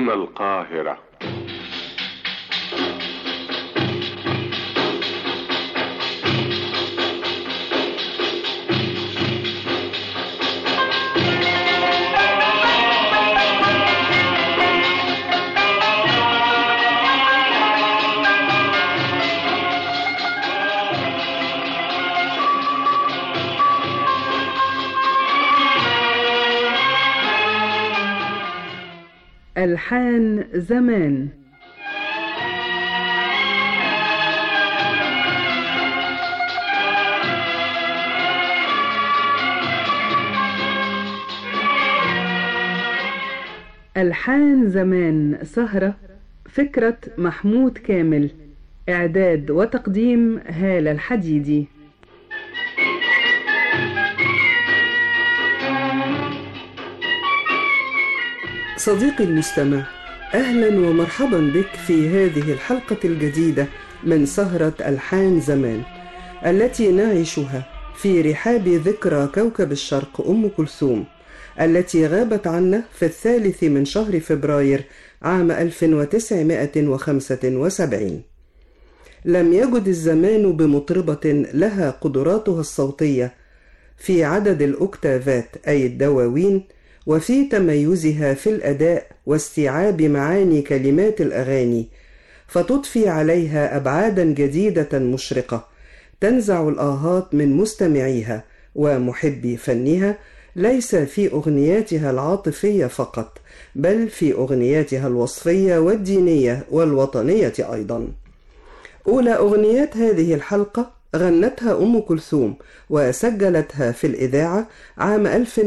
هنا القاهرة. ألحان زمان. ألحان زمان سهرة، فكرة محمود كامل، إعداد وتقديم هالة الحديدي. صديقي المستمع، أهلا ومرحبا بك في هذه الحلقة الجديدة من سهرة ألحان زمان، التي نعيشها في رحاب ذكرى كوكب الشرق أم كلثوم، التي غابت عنا في 3 من شهر فبراير عام 1975. لم يجد الزمان بمطربة لها قدراتها الصوتية في عدد الأكتافات أي الدواوين، وفي تميزها في الأداء واستيعاب معاني كلمات الأغاني، فتضفي عليها أبعادا جديدة مشرقة تنزع الآهات من مستمعيها ومحبي فنها، ليس في أغنياتها العاطفية فقط، بل في أغنياتها الوصفية والدينية والوطنية أيضا. أولى أغنيات هذه الحلقة غنتها أم كلثوم وسجلتها في الإذاعة عام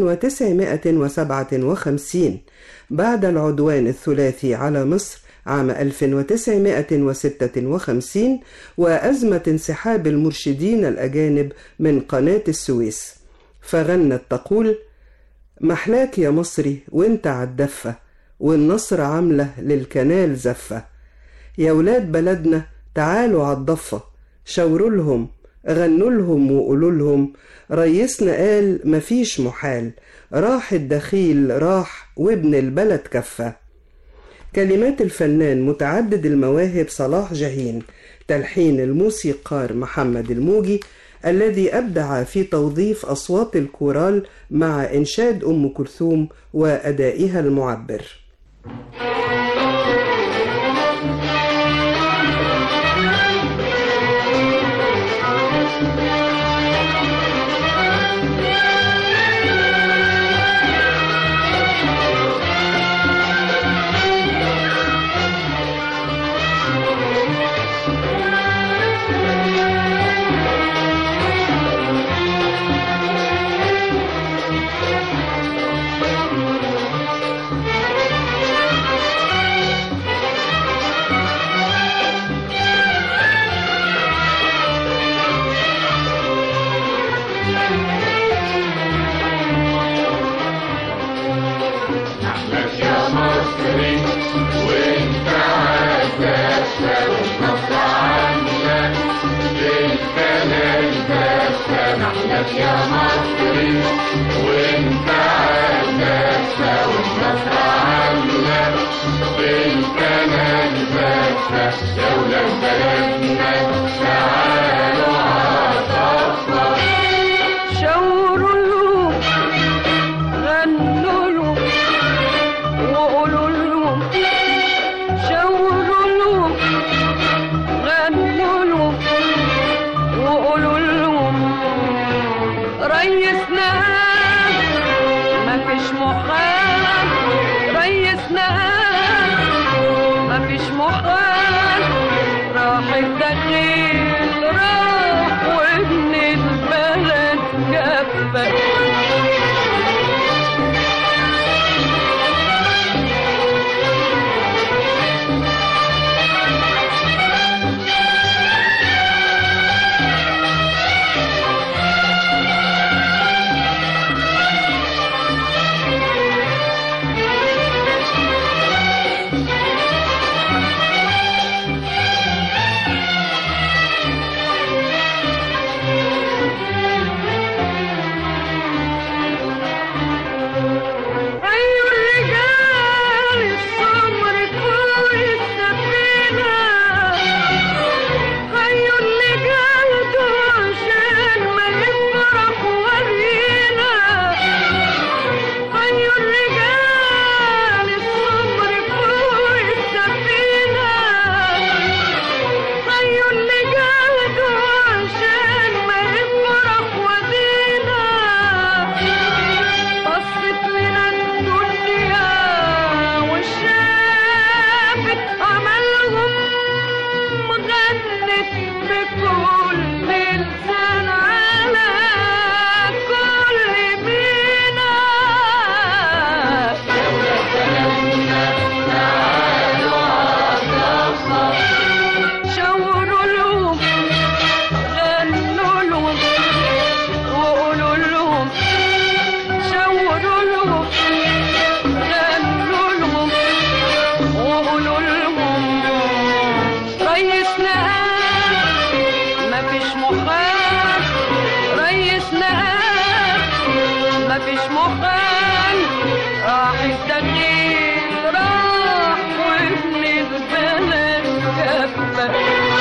1957 بعد العدوان الثلاثي على مصر عام 1956 وأزمة انسحاب المرشدين الأجانب من قناة السويس، فغنت تقول: محلاك يا مصري وانت عالدفة، والنصر عاملة للكنال زفة، يا ولاد بلدنا تعالوا عالضفة، شاوروا لهم غنوا لهم وقولوا لهم، ريسنا قال مفيش محال، راح الدخيل راح وابن البلد كفة. كلمات الفنان متعدد المواهب صلاح جاهين، تلحين الموسيقار محمد الموجي الذي أبدع في توظيف أصوات الكورال مع إنشاد أم كلثوم وأدائها المعبر. يا مصري وانت عالدفة والنصر عاملة بالكنال زفة، يا ولاد بلدنا تعالوا عالضفة، شاوروا له غنوا له وقولوا له، شاوروا له غنوا له وقولوا لهم، ريسنا مفيش محال، ريسنا مفيش محال، راح الدخيل راح وابن البلد كفة. وقولوا لهم ريسنا مفيش مخال، ريسنا مفيش مخال، راح الدخيل راح وابن البلد كفى.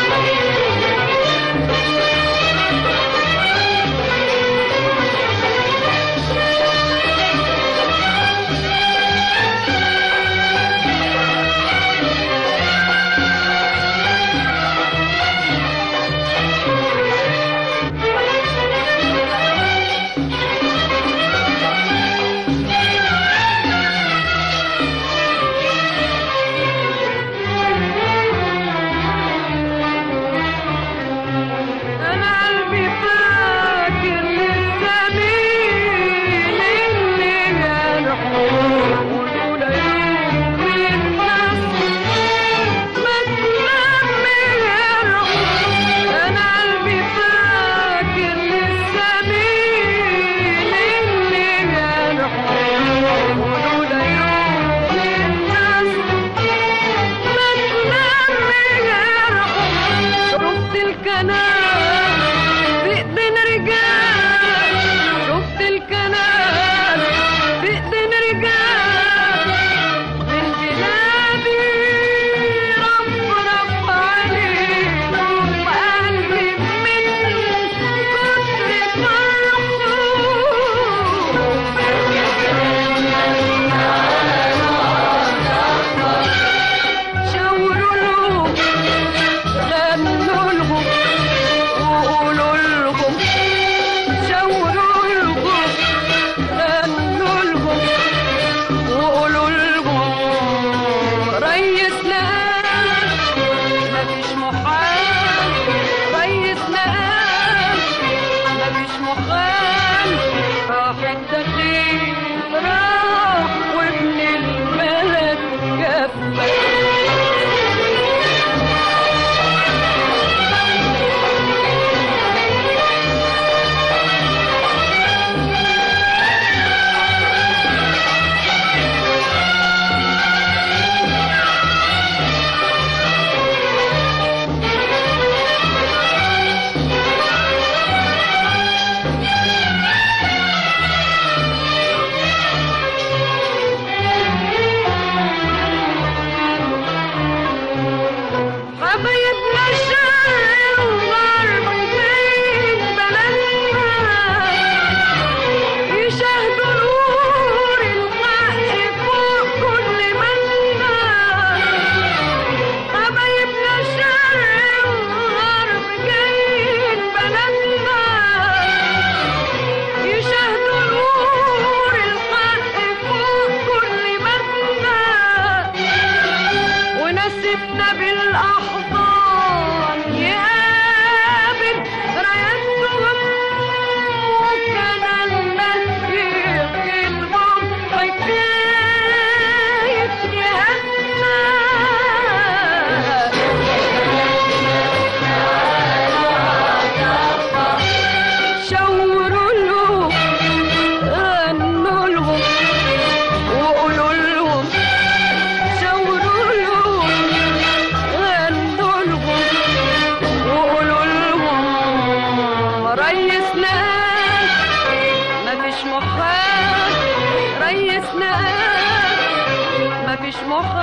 مفيش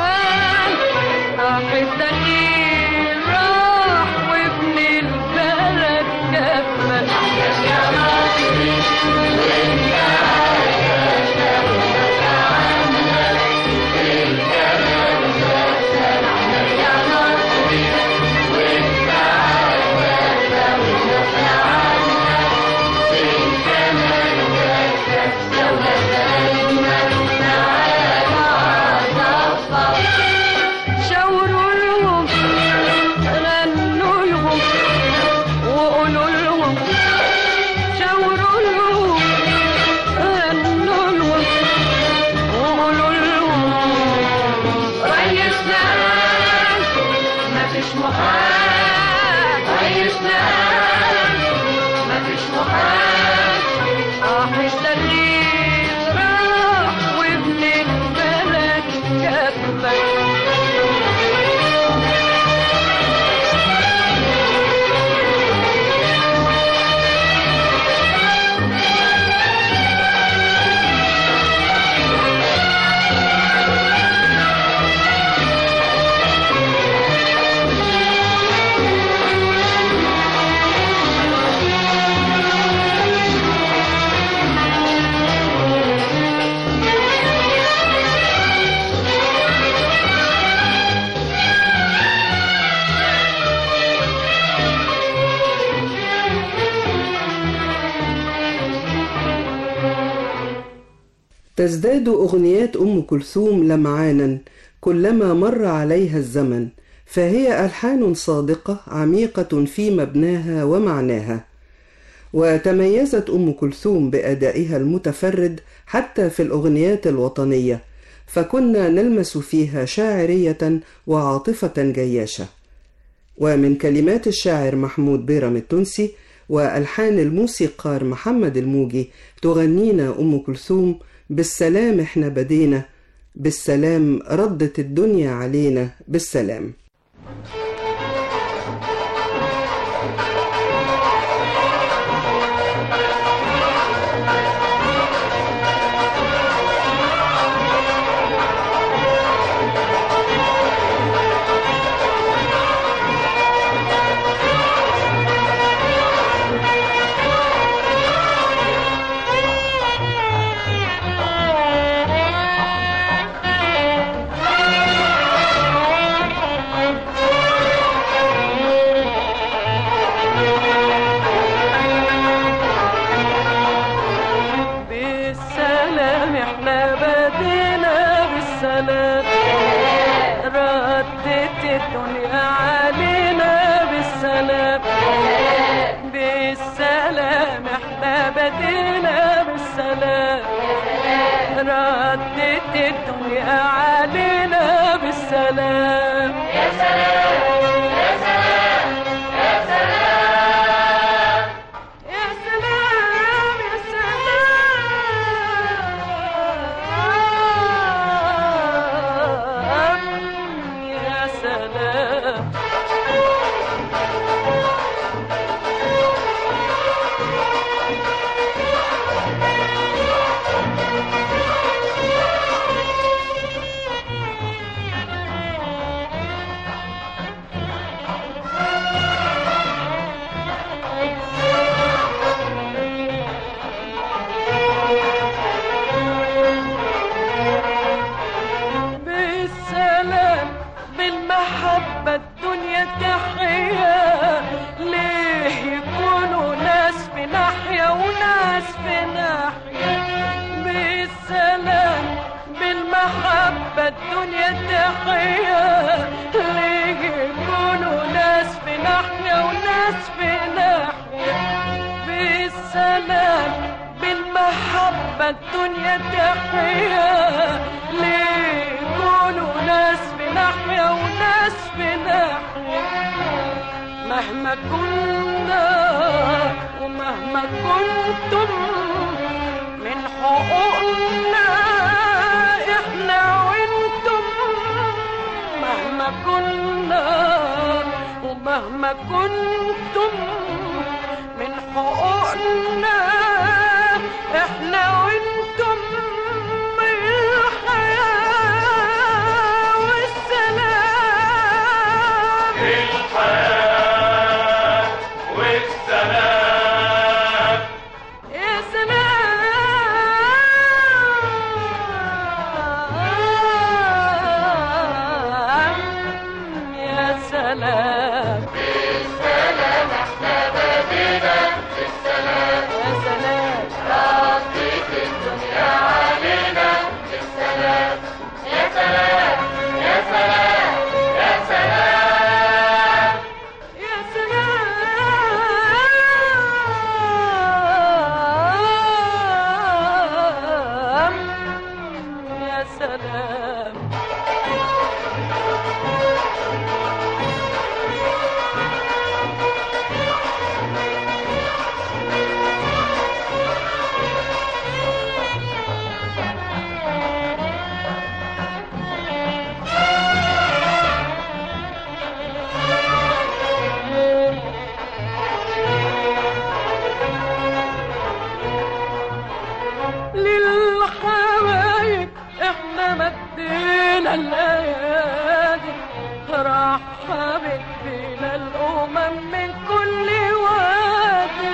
مخال راح الدخيل راح وابن البلد كفى يا مصري وانت عايشة وتتعامل الجمال والسلام يا مصري وانت عايشة وتتعامل الجمال والسلام شاوروا لهم تزداد أغنيات أم كلثوم لمعانا كلما مر عليها الزمن، فهي ألحان صادقة عميقة في مبناها ومعناها. وتميزت أم كلثوم بأدائها المتفرد حتى في الأغنيات الوطنية، فكنا نلمس فيها شاعرية وعاطفة جياشة. ومن كلمات الشاعر محمود بيرم التونسي وألحان الموسيقار محمد الموجي تغنينا أم كلثوم: بالسلام احنا بدينا، بالسلام ردت الدنيا علينا، بالسلام. ردت الدنيا علينا بالسلام. يا سلام يا سلام يا سلام يا سلام يا سلام يا سلام. بالمحبة الدنيا تحيا، ليه يكونوا ناس في ناحية وناس في ناحية؟ بالسلام بالمحبة الدنيا تحيا، ليه يكونوا ناس في ناحية وناس في ناحية؟ بالسلام بالمحبة الدنيا تحيا، ليه يكونوا ناس في ناحية وناس في ناحية؟ مهما كنا ومهما كنتم من حقوقنا احنا وانتم، مهما كنا ومهما كنتم من حقوقنا احنا وانتم، للحبايب احنا مدينا الايادي، رحبت بينا الامم من كل وادي.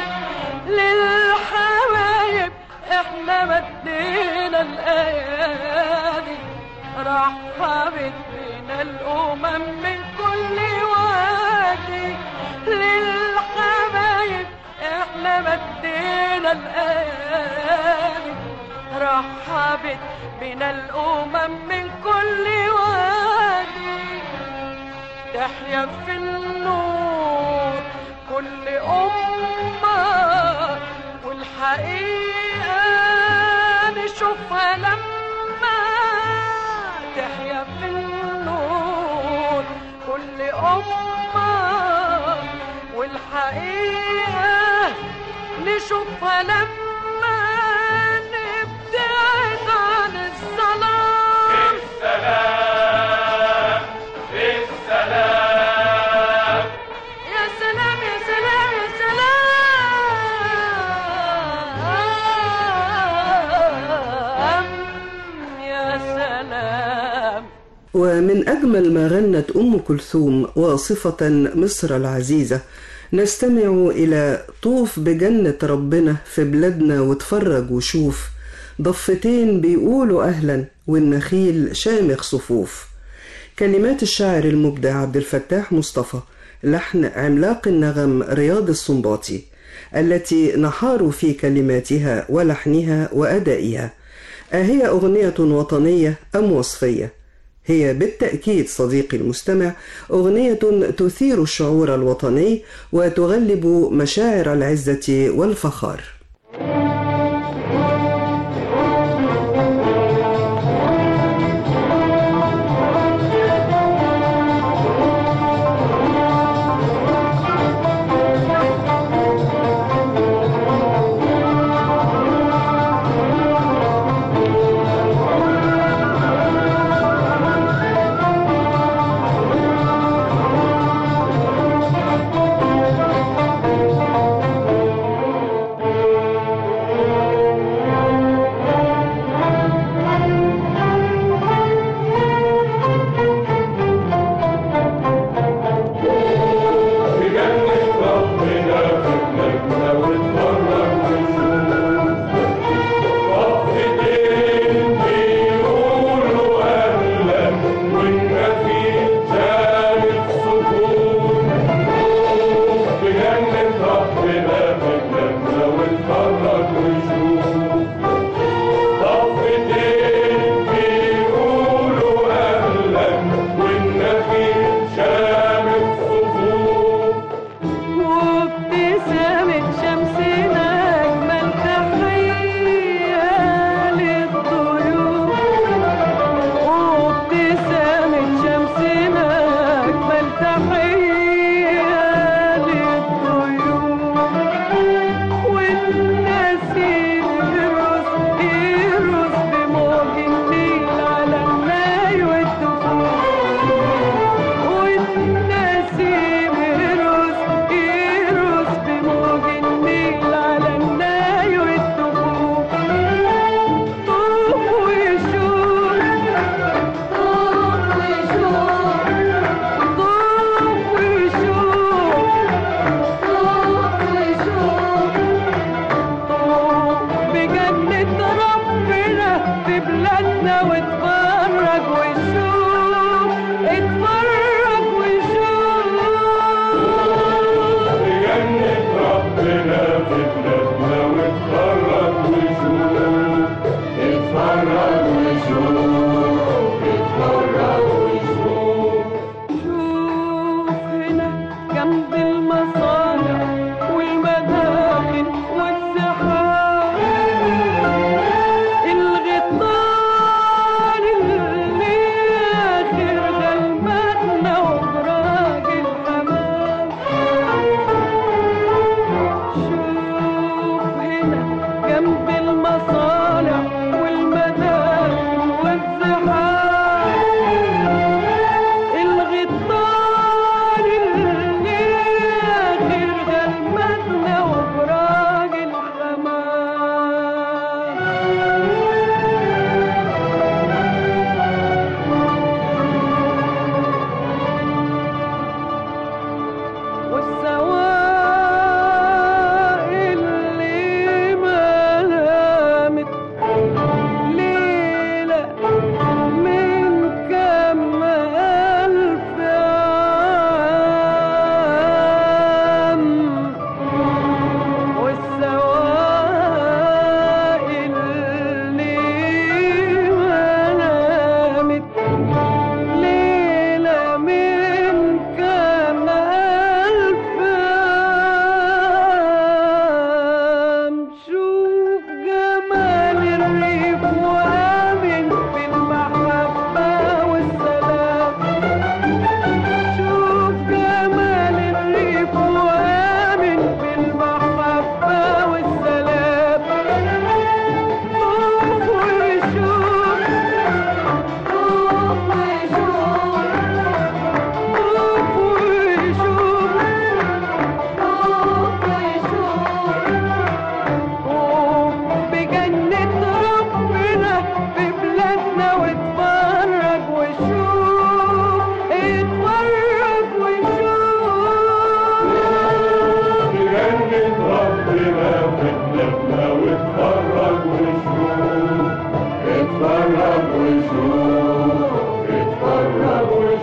للحبايب احنا مدينا الايادي، رحبت بينا الامم من كل وادي. للحبايب احنا مدينا الايادي، رحبت بنا الأمم من كل وادي، تحيا في النور كل أمة، والحقيقة نشوفها لما تحيا في النور كل أمة، والحقيقة نشوفها لما نبتعد عن الظلام. السلام السلام يا سلام يا سلام يا سلام يا سلام. ومن أجمل ما غنت أم كلثوم واصفة مصر العزيزة نستمع إلى طوف بجنة ربنا في بلادنا واتفرج وشوف، ضفتين بيقولوا أهلا والنخيل شامخ صفوف. كلمات الشاعر المبدع عبد الفتاح مصطفى، لحن عملاق النغم رياض السنباطي، التي نحاروا في كلماتها ولحنها وأدائها. أهي أغنية وطنية أم وصفية؟ هي بالتأكيد صديقي المستمع أغنية تثير الشعور الوطني وتغلب مشاعر العزة والفخار.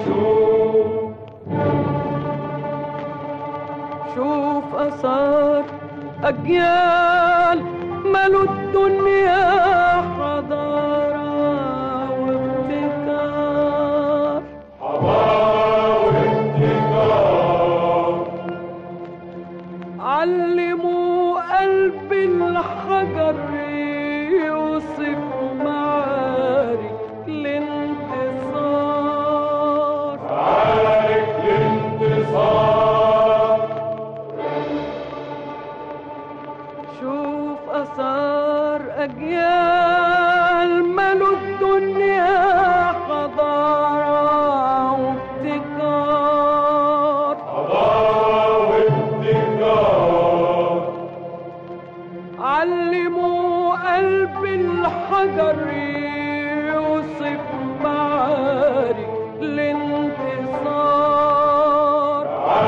وشوف شوف أثار أجيال ملوا الدنيا حضارة وابتكار علموا قلب الحجر يوصف معارك الانتصار شوف أثار أجيال ملوا الدنيا حضارة وابتكار علموا قلب الحجر يوصف معارك الانتصار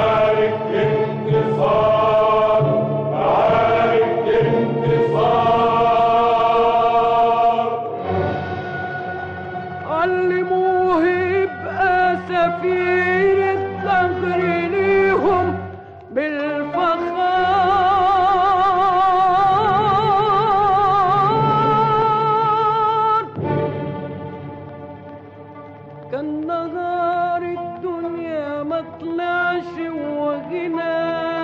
علموه يبقى سفير الثغر ليهم بالفخار كان نهار الدنيا ما طلعش وغنى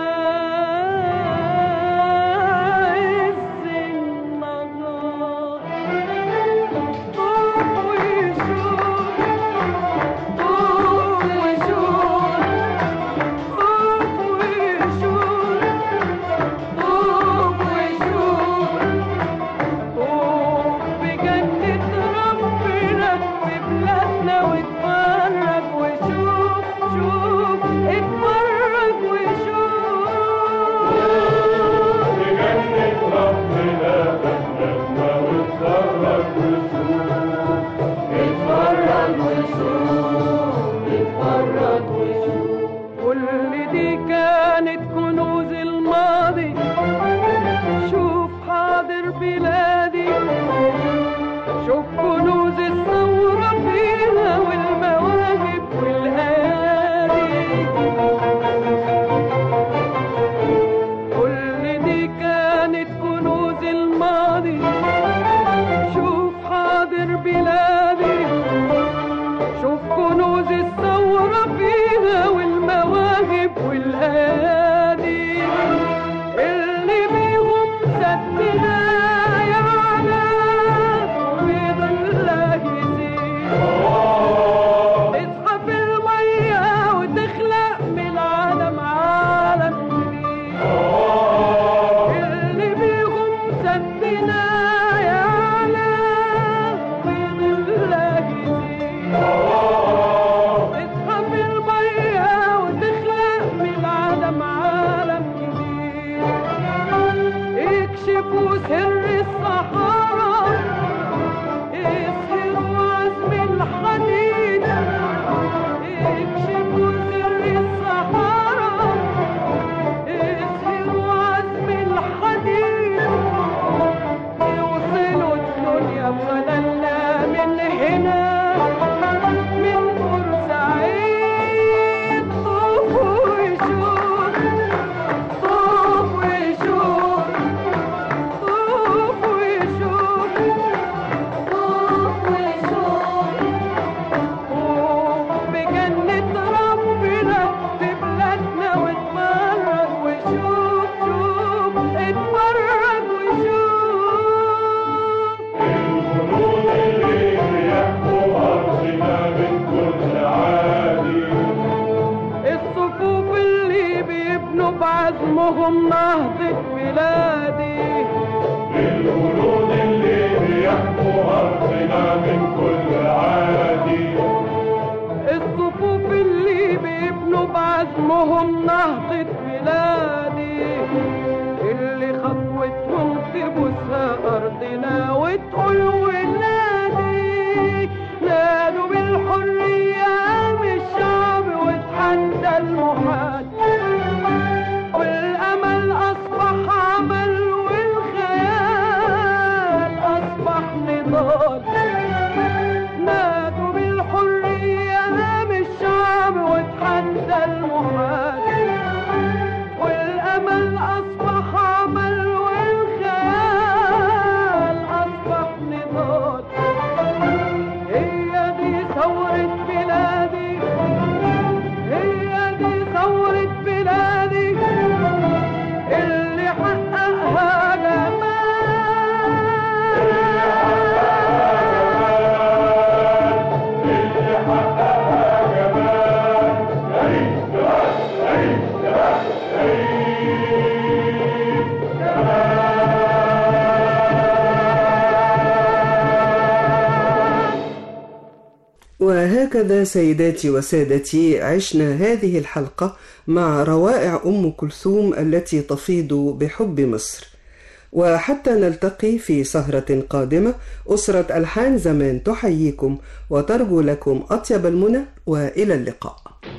عز النهار طوب ويشوف طوب ويشوف طوب ويشوف طوب ويشوف طوب بجنة ربنا في بلادنا واتفرج وشوف شوف اتفرج وشوف بجنة ربنا بلدنا واتفرج وشوف كل دي كانت كنوز الماضي شوف حاضر بلادي شوف كنوز الثورة فيها والمواهب والأيادي كل دي كانت كنوز الماضي شوف حاضر بلادي شوف كنوز الثورة فيها والمواهب والأيادي اللي بيهم سدنا يعلى ويضل يزيد اصحى في المية وتخلق من العالم عالم جديد اللي بيهم سدنا يعلى ويضل يزيد اصحى في المية وتخلق من العالم عالم جديد اكشفوا سر الصحارى يسهروا عزم الحديد اكشفوا سر الصحارى يسهروا عزم الحديد يوصلوا الدنيا بخلالنا من هنا من بورسعيد طوب ويشوف طوب ويشوف طوب ويشوف طوب ويشوف طوب بجنة ربنا في بلادنا واتفرج وشوف شوف اتفرج وشوف الجنود اللي بيحكوا أرضنا من كل عادي الصفوف اللي بيبنوا بعزمهم نهضة بلادي الجنود اللي بيحكوا أرضنا من كل عادي الصفوف اللي بيبنوا بعزمهم نهضة بلادي اللي خطوتهم تبوسها أرضنا وتقول ولادي نادوا بالحرية قام الشعب وتحدى المحال والأمل أصبح عمل والخيال أصبح نضال نادوا بالحرية قام الشعب وهكذا سيداتي وسادتي عشنا هذه الحلقة مع روائع أم كلثوم التي تفيض بحب مصر. وحتى نلتقي في سهرة قادمة، أسرة ألحان زمان تحييكم وترجو لكم أطيب المنى، وإلى اللقاء.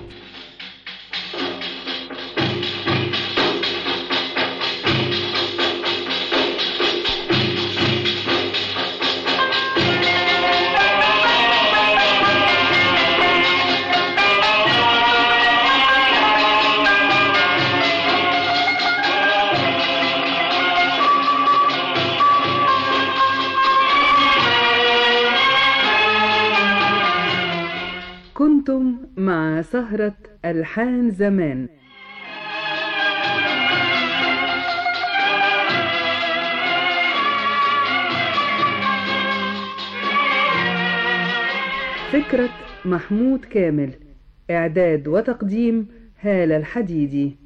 كنتم مع سهرة ألحان زمان. فكرة محمود كامل، إعداد وتقديم هالة الحديدي.